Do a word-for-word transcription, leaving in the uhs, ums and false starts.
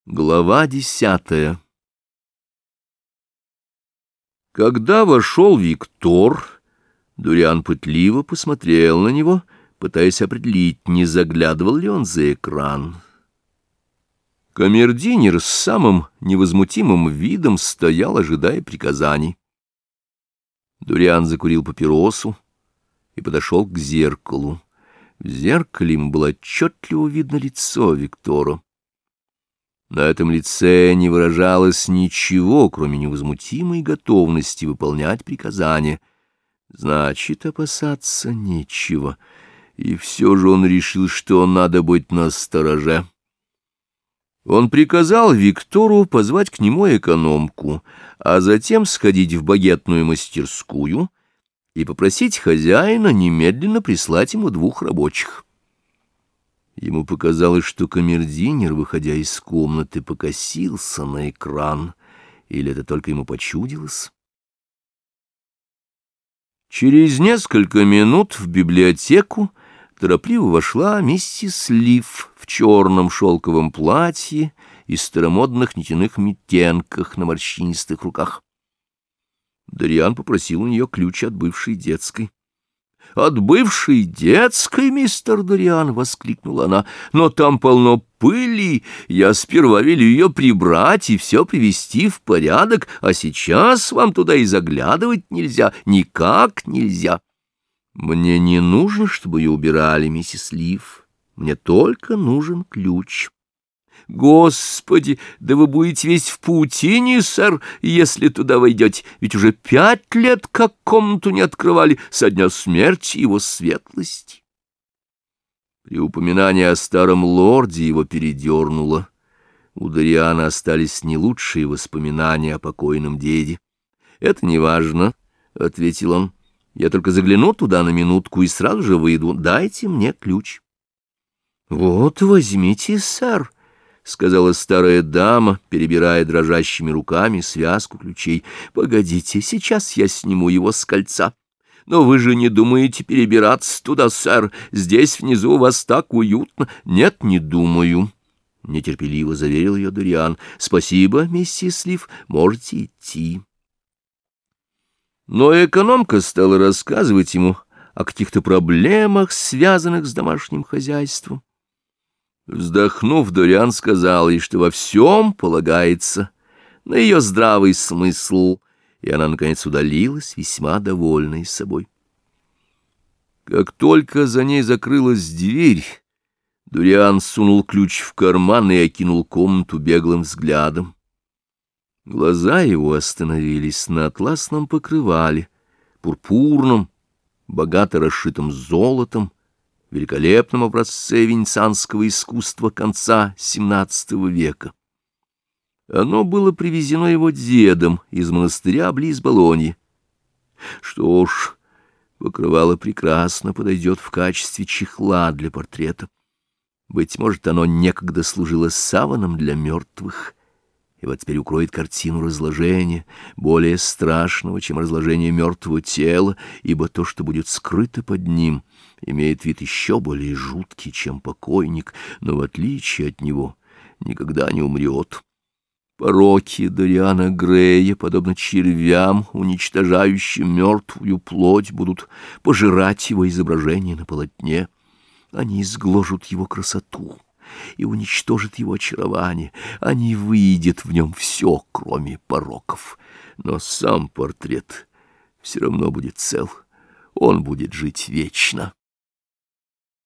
Глава десятая. Когда вошел Виктор, Дуриан пытливо посмотрел на него, пытаясь определить, не заглядывал ли он за экран. Камердинер с самым невозмутимым видом стоял, ожидая приказаний. Дуриан закурил папиросу и подошел к зеркалу. В зеркале ему было отчетливо видно лицо Виктора. На этом лице не выражалось ничего, кроме невозмутимой готовности выполнять приказания. Значит, опасаться нечего. И все же он решил, что надо быть настороже. Он приказал Виктору позвать к нему экономку, а затем сходить в багетную мастерскую и попросить хозяина немедленно прислать ему двух рабочих. Ему показалось, что камердинер, выходя из комнаты, покосился на экран, или это только ему почудилось. Через несколько минут в библиотеку торопливо вошла миссис Лив в черном шелковом платье и старомодных нитяных митенках на морщинистых руках. Дуриан попросил у нее ключ от бывшей детской. — От бывшей детской, мистер Дуриан! — воскликнула она. — Но там полно пыли. Я сперва велю ее прибрать и все привести в порядок, а сейчас вам туда и заглядывать нельзя, никак нельзя. — Мне не нужно, чтобы ее убирали, миссис Лив. Мне только нужен ключ. — Господи, да вы будете весь в паутине, сэр, если туда войдете, ведь уже пять лет как комнату не открывали со дня смерти его светлости. При упоминании о старом лорде его передернуло. У Дуриана остались не лучшие воспоминания о покойном деде. — Это не важно, — ответил он. — Я только загляну туда на минутку и сразу же выйду. Дайте мне ключ. — Вот, возьмите, сэр, — сказала старая дама, перебирая дрожащими руками связку ключей. — Погодите, сейчас я сниму его с кольца. Но вы же не думаете перебираться туда, сэр? Здесь внизу у вас так уютно. — Нет, не думаю, — нетерпеливо заверил ее Дуриан. — Спасибо, миссис Лив, можете идти. Но экономка стала рассказывать ему о каких-то проблемах, связанных с домашним хозяйством. Вздохнув, Дуриан сказал ей, что во всем полагается на ее здравый смысл, и она, наконец, удалилась, весьма довольной собой. Как только за ней закрылась дверь, Дуриан сунул ключ в карман и окинул комнату беглым взглядом. Глаза его остановились на атласном покрывале, пурпурном, богато расшитом золотом, великолепном образце венецианского искусства конца семнадцатого века. Оно было привезено его дедом из монастыря близ Болоньи. Что ж, покрывало прекрасно подойдет в качестве чехла для портрета. Быть может, оно некогда служило саваном для мертвых, и вот теперь укроет картину разложения, более страшного, чем разложение мертвого тела, ибо то, что будет скрыто под ним, имеет вид еще более жуткий, чем покойник, но, в отличие от него, никогда не умрет. Пороки Дориана Грея, подобно червям, уничтожающим мертвую плоть, будут пожирать его изображение на полотне. Они изгложат его красоту и уничтожат его очарование. Они выедят в нем все, кроме пороков. Но сам портрет все равно будет цел. Он будет жить вечно.